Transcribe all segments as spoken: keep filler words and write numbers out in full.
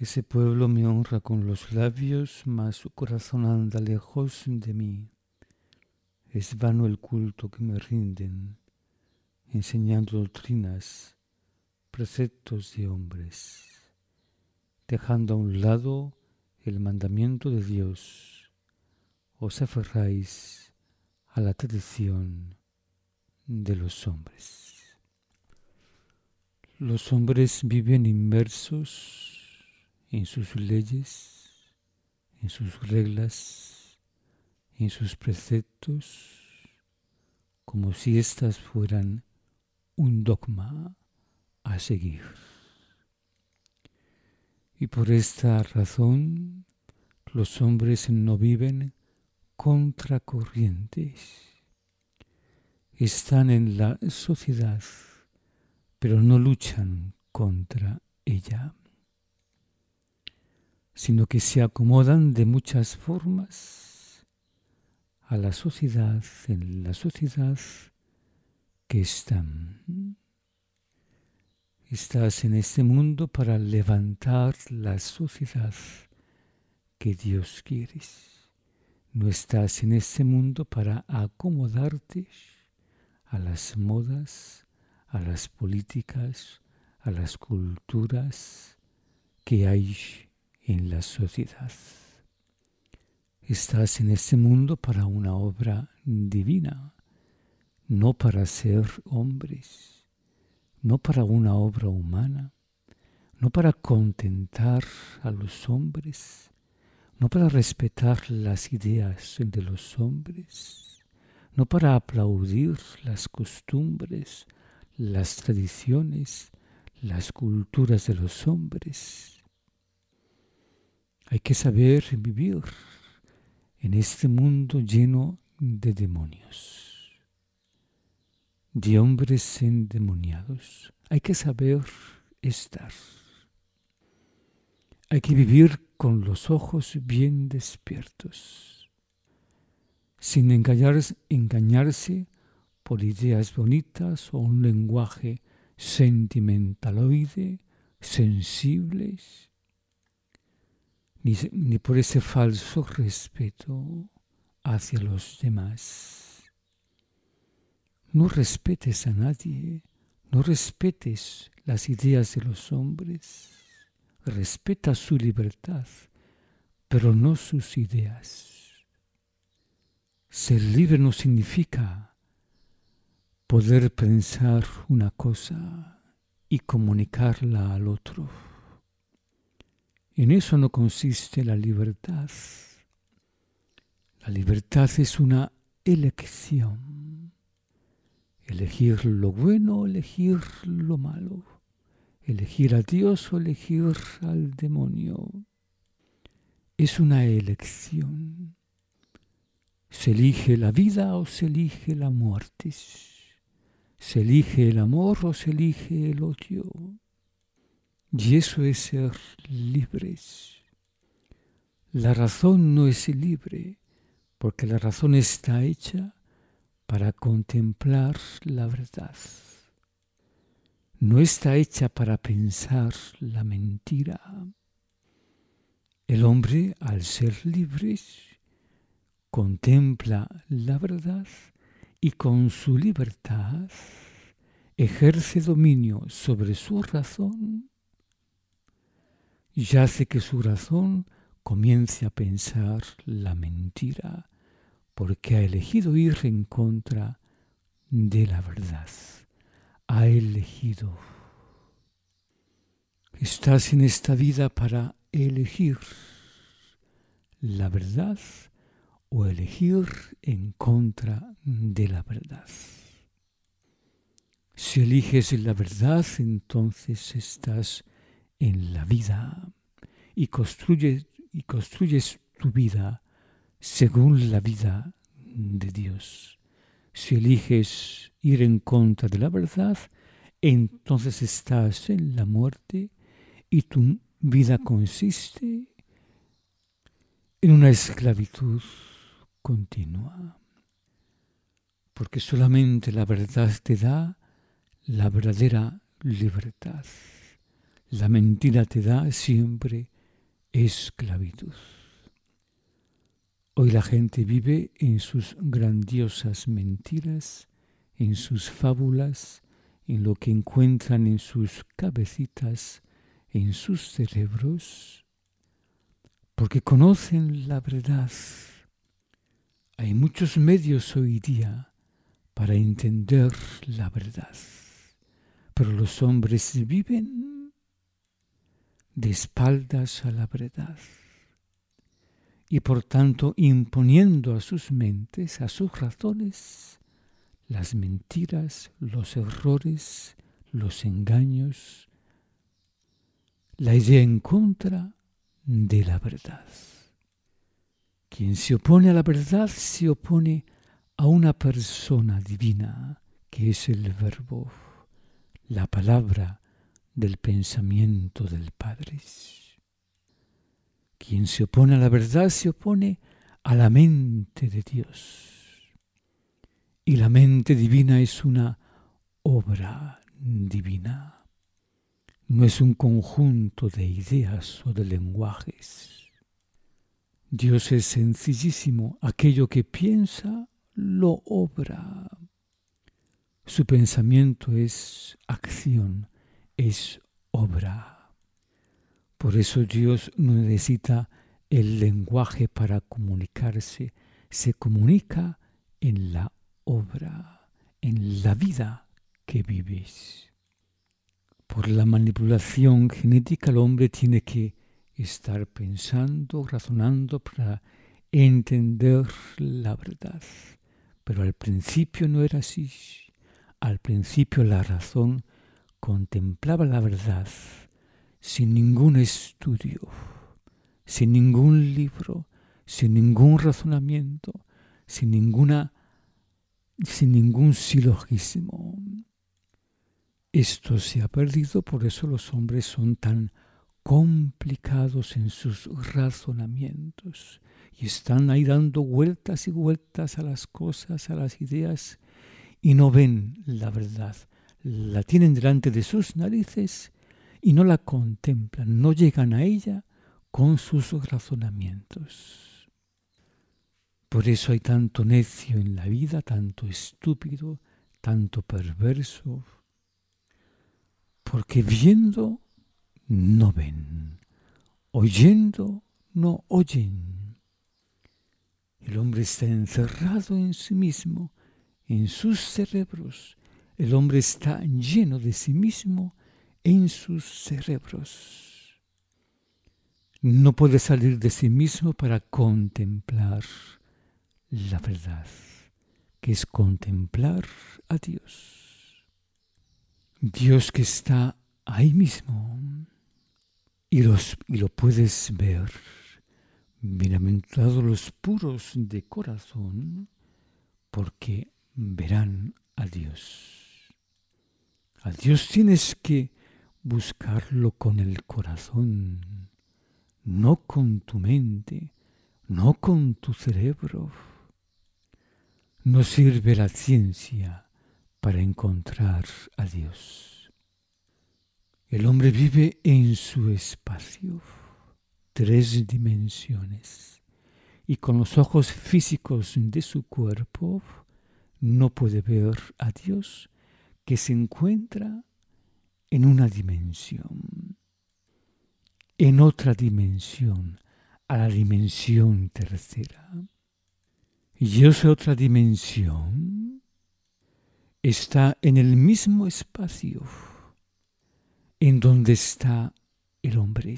Ese pueblo me honra con los labios, mas su corazón anda lejos de mí. Es vano el culto que me rinden, enseñando doctrinas, preceptos de hombres, dejando a un lado el mandamiento de Dios. Os aferráis a la tradición de los hombres. Los hombres viven inmersos en sus leyes, en sus reglas, en sus preceptos, como si éstas fueran un dogma a seguir. Y por esta razón los hombres no viven contracorrientes. Están en la sociedad, pero no luchan contra ella, sino que se acomodan de muchas formas a la sociedad, en la sociedad que están. Estás en este mundo para levantar la sociedad que Dios quiere. No estás en este mundo para acomodarte a las modas, a las políticas, a las culturas que hay en la sociedad. Estás en este mundo para una obra divina, no para ser hombres, no para una obra humana, no para contentar a los hombres, no para respetar las ideas de los hombres, no para aplaudir las costumbres, las tradiciones, las culturas de los hombres. Hay que saber vivir en este mundo lleno de demonios, de hombres endemoniados. Hay que saber estar. Hay que vivir con los ojos bien despiertos, sin engañarse, engañarse por ideas bonitas o un lenguaje sentimentaloide, sensibles, ni, ni por ese falso respeto hacia los demás. No respetes a nadie, no respetes las ideas de los hombres, respeta su libertad, pero no sus ideas. Ser libre no significa poder pensar una cosa y comunicarla al otro. En eso no consiste la libertad. La libertad es una elección. Elegir lo bueno o elegir lo malo. Elegir a Dios o elegir al demonio. Es una elección. Se elige la vida o se elige la muerte. Se elige el amor o se elige el odio. Y eso es ser libres. La razón no es libre, porque la razón está hecha para contemplar la verdad. No está hecha para pensar la mentira. El hombre, al ser libre, contempla la verdad y con su libertad ejerce dominio sobre su razón y hace que su razón comience a pensar la mentira, porque ha elegido ir en contra de la verdad. Ha elegido. Estás en esta vida para elegir la verdad o elegir en contra de la verdad. Si eliges la verdad, entonces estás en la vida y construyes, y construyes tu vida según la vida de Dios. Si eliges ir en contra de la verdad, entonces estás en la muerte y tu vida consiste en una esclavitud continua. Porque solamente la verdad te da la verdadera libertad. La mentira te da siempre esclavitud. Hoy la gente vive en sus grandiosas mentiras, en sus fábulas, en lo que encuentran en sus cabecitas, en sus cerebros, porque conocen la verdad. Hay muchos medios hoy día para entender la verdad, pero los hombres viven de espaldas a la verdad y por tanto imponiendo a sus mentes, a sus razones, las mentiras, los errores, los engaños, la idea en contra de la verdad. Quien se opone a la verdad se opone a una persona divina, que es el Verbo, la palabra del pensamiento del Padre. Quien se opone a la verdad se opone a la mente de Dios. Y la mente divina es una obra divina. No es un conjunto de ideas o de lenguajes. Dios es sencillísimo. Aquello que piensa, lo obra. Su pensamiento es acción, es obra. Por eso Dios no necesita el lenguaje para comunicarse. Se comunica en la obra, en la vida que vives. Por la manipulación genética el hombre tiene que estar pensando, razonando para entender la verdad. Pero al principio no era así. Al principio la razón contemplaba la verdad sin ningún estudio, sin ningún libro, sin ningún razonamiento, sin ninguna, sin ningún silogismo. Esto se ha perdido, por eso los hombres son tan complicados en sus razonamientos y están ahí dando vueltas y vueltas a las cosas, a las ideas y no ven la verdad. La tienen delante de sus narices y no la contemplan, no llegan a ella con sus razonamientos. Por eso hay tanto necio en la vida, tanto estúpido, tanto perverso, porque viendo no ven, oyendo no oyen. El hombre está encerrado en sí mismo, en sus cerebros. El hombre está lleno de sí mismo en sus cerebros. No puede salir de sí mismo para contemplar la verdad, que es contemplar a Dios. Dios que está ahí mismo y, los, y lo puedes ver. Bienaventurados los puros de corazón, porque verán a Dios. A Dios tienes que buscarlo con el corazón, no con tu mente, no con tu cerebro. No sirve la ciencia para encontrar a Dios. El hombre vive en su espacio, tres dimensiones, y con los ojos físicos de su cuerpo no puede ver a Dios, que se encuentra en una dimensión, en otra dimensión, a la dimensión tercera. Y esa otra dimensión está en el mismo espacio en donde está el hombre.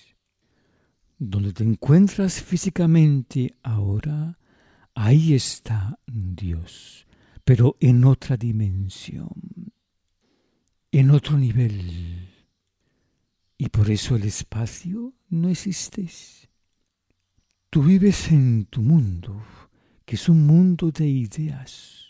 Donde te encuentras físicamente ahora, ahí está Dios, pero en otra dimensión, en otro nivel. Y por eso el espacio no existe. Tú vives en tu mundo, que es un mundo de ideas.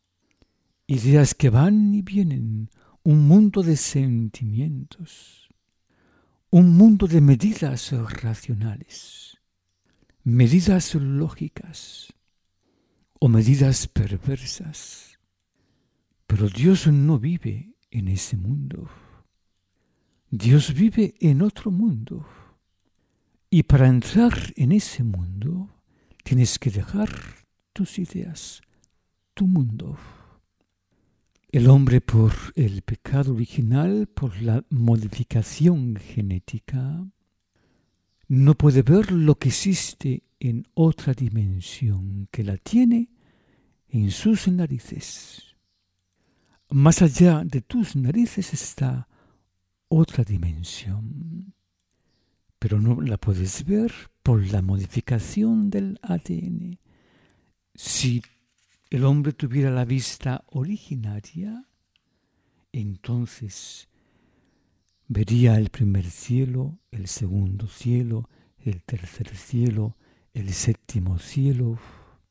Ideas que van y vienen, un mundo de sentimientos, un mundo de medidas racionales, medidas lógicas o medidas perversas. Pero Dios no vive en ese mundo. Dios vive en otro mundo, Y para entrar en ese mundo, tienes que dejar tus ideas, tu mundo. El hombre, por el pecado original, por la modificación genética, no puede ver lo que existe en otra dimensión, que la tiene en sus narices. Más allá de tus narices está otra dimensión, pero no la puedes ver por la modificación del A D N. Si el hombre tuviera la vista originaria, entonces vería el primer cielo, el segundo cielo, el tercer cielo, el séptimo cielo.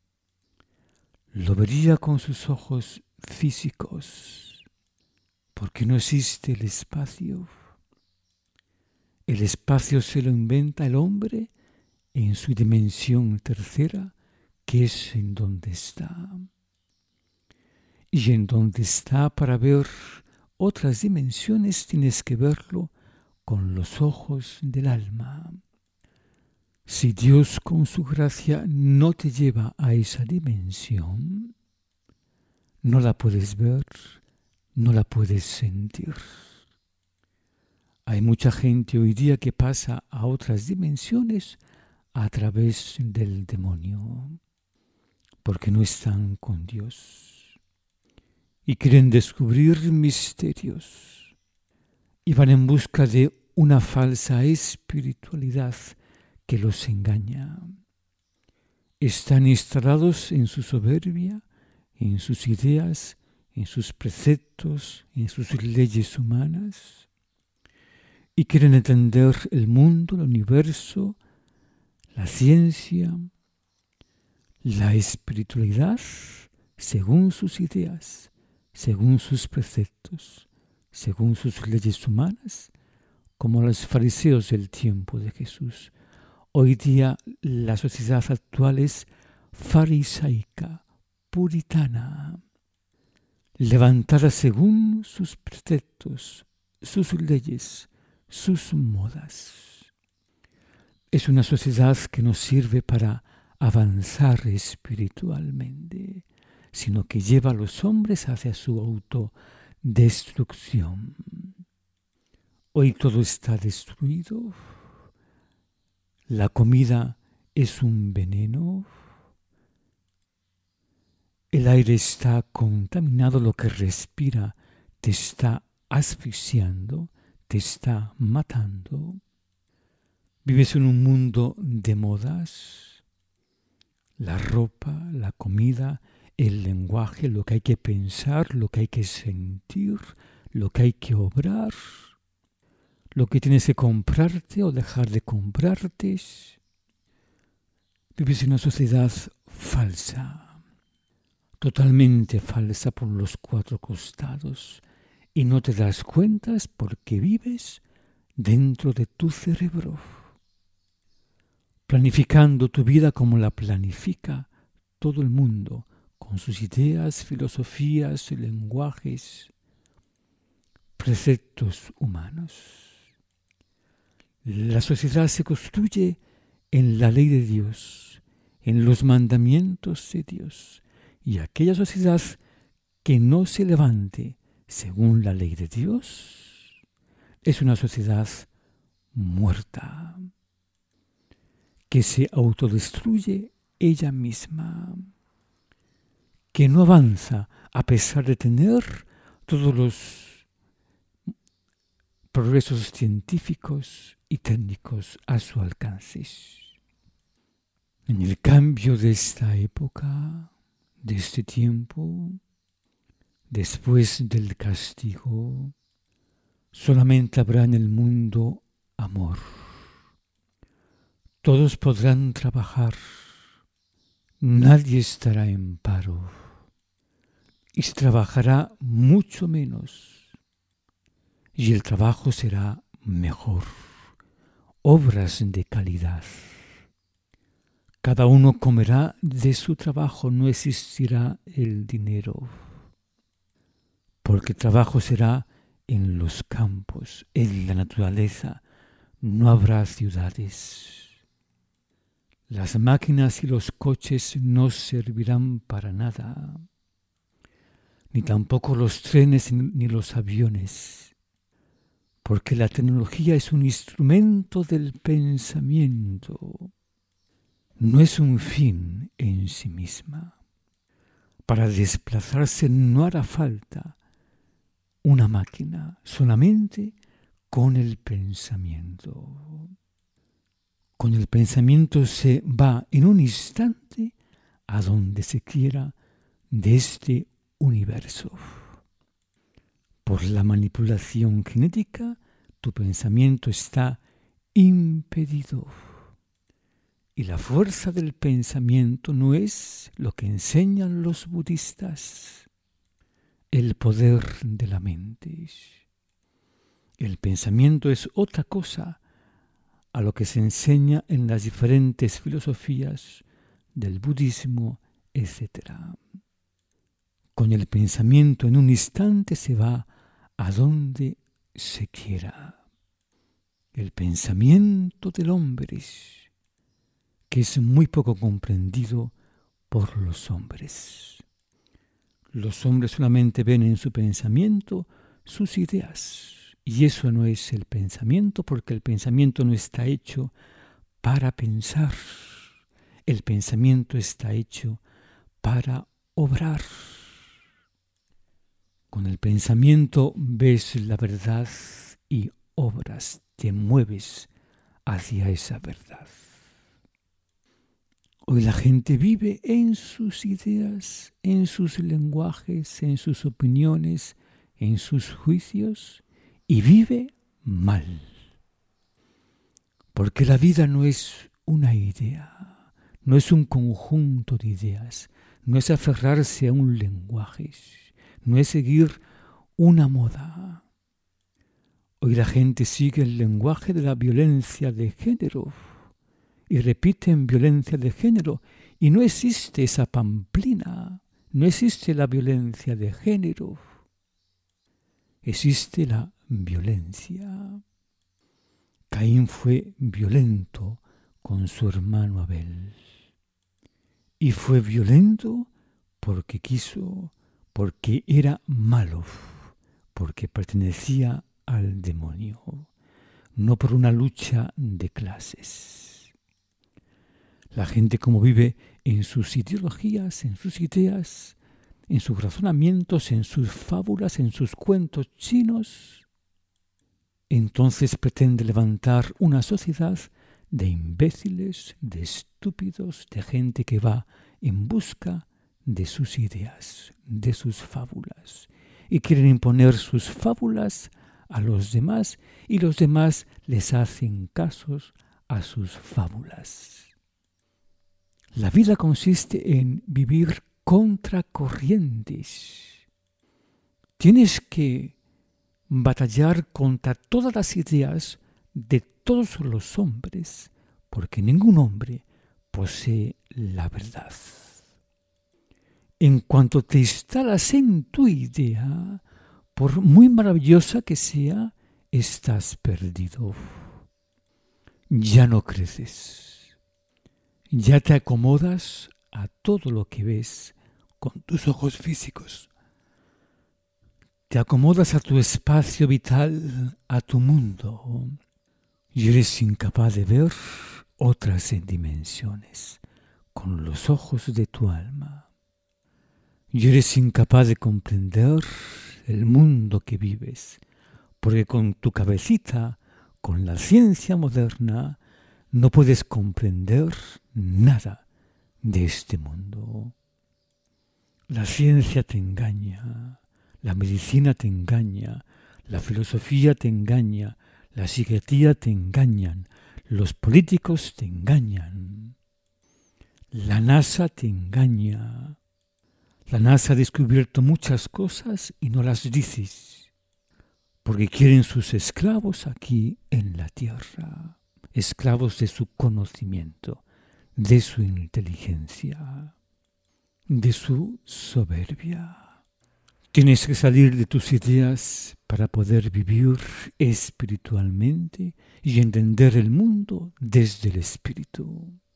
Lo vería con sus ojos físicos, porque no existe el espacio. El espacio se lo inventa el hombre en su dimensión tercera, que es en donde está. Y en donde está, para ver otras dimensiones, tienes que verlo con los ojos del alma. Si Dios con su gracia no te lleva a esa dimensión, no la puedes ver, no la puedes sentir. Hay mucha gente hoy día que pasa a otras dimensiones a través del demonio, porque no están con Dios y quieren descubrir misterios y van en busca de una falsa espiritualidad que los engaña. Están instalados en su soberbia, en sus ideas, en sus preceptos, en sus leyes humanas, y quieren entender el mundo, el universo, la ciencia, la espiritualidad, según sus ideas, según sus preceptos, según sus leyes humanas, como los fariseos del tiempo de Jesús. Hoy día la sociedad actual es farisaica, puritana, levantada según sus preceptos, sus leyes, sus modas. Es una sociedad que no sirve para avanzar espiritualmente, sino que lleva a los hombres hacia su autodestrucción. Hoy todo está destruido. La comida es un veneno. El aire está contaminado, lo que respira te está asfixiando, te está matando. Vives en un mundo de modas. La ropa, la comida, el lenguaje, lo que hay que pensar, lo que hay que sentir, lo que hay que obrar, lo que tienes que comprarte o dejar de comprarte. Vives en una sociedad falsa, totalmente falsa por los cuatro costados, y no te das cuenta porque vives dentro de tu cerebro, planificando tu vida como la planifica todo el mundo, con sus ideas, filosofías, lenguajes, preceptos humanos. La sociedad se construye en la ley de Dios, en los mandamientos de Dios, y aquella sociedad que no se levante según la ley de Dios es una sociedad muerta, que se autodestruye ella misma, que no avanza a pesar de tener todos los progresos científicos y técnicos a su alcance. En el cambio de esta época, de este tiempo, después del castigo, solamente habrá en el mundo amor. Todos podrán trabajar, nadie estará en paro y se trabajará mucho menos y el trabajo será mejor, obras de calidad. Cada uno comerá de su trabajo, no existirá el dinero, porque el trabajo será en los campos, en la naturaleza, no habrá ciudades. Las máquinas y los coches no servirán para nada, ni tampoco los trenes ni los aviones, porque la tecnología es un instrumento del pensamiento, no es un fin en sí misma. Para desplazarse no hará falta una máquina, solamente con el pensamiento. Con el pensamiento se va en un instante a donde se quiera de este universo. Por la manipulación genética, tu pensamiento está impedido. Y la fuerza del pensamiento no es lo que enseñan los budistas, el poder de la mente. El pensamiento es otra cosa a lo que se enseña en las diferentes filosofías del budismo, etcétera. Con el pensamiento en un instante se va a donde se quiera. El pensamiento del hombre, que es muy poco comprendido por los hombres. Los hombres solamente ven en su pensamiento sus ideas. Y eso no es el pensamiento, porque el pensamiento no está hecho para pensar. El pensamiento está hecho para obrar. Con el pensamiento ves la verdad y obras, te mueves hacia esa verdad. Hoy la gente vive en sus ideas, en sus lenguajes, en sus opiniones, en sus juicios, y vive mal. Porque la vida no es una idea, no es un conjunto de ideas, no es aferrarse a un lenguaje, no es seguir una moda. Hoy la gente sigue el lenguaje de la violencia de género y repiten violencia de género, y no existe esa pamplina, no existe la violencia de género, existe la violencia. Caín fue violento con su hermano Abel. Y fue violento porque quiso, porque era malo, porque pertenecía al demonio, no por una lucha de clases. La gente, como vive en sus ideologías, en sus ideas, en sus razonamientos, en sus fábulas, en sus cuentos chinos, entonces pretende levantar una sociedad de imbéciles, de estúpidos, de gente que va en busca de sus ideas, de sus fábulas, y quieren imponer sus fábulas a los demás, y los demás les hacen casos a sus fábulas. La vida consiste en vivir contracorrientes. Tienes que batallar contra todas las ideas de todos los hombres, porque ningún hombre posee la verdad. En cuanto te instalas en tu idea, por muy maravillosa que sea, estás perdido. Ya no creces. Ya te acomodas a todo lo que ves con tus ojos físicos. Te acomodas a tu espacio vital, a tu mundo, y eres incapaz de ver otras dimensiones con los ojos de tu alma. Y eres incapaz de comprender el mundo que vives, porque con tu cabecita, con la ciencia moderna, no puedes comprender nada de este mundo. La ciencia te engaña, la medicina te engaña, la filosofía te engaña, la psiquiatría te engañan, los políticos te engañan, la NASA te engaña. La NASA ha descubierto muchas cosas y no las dices, porque quieren sus esclavos aquí en la Tierra, esclavos de su conocimiento, de su inteligencia, de su soberbia. Tienes que salir de tus ideas para poder vivir espiritualmente y entender el mundo desde el espíritu.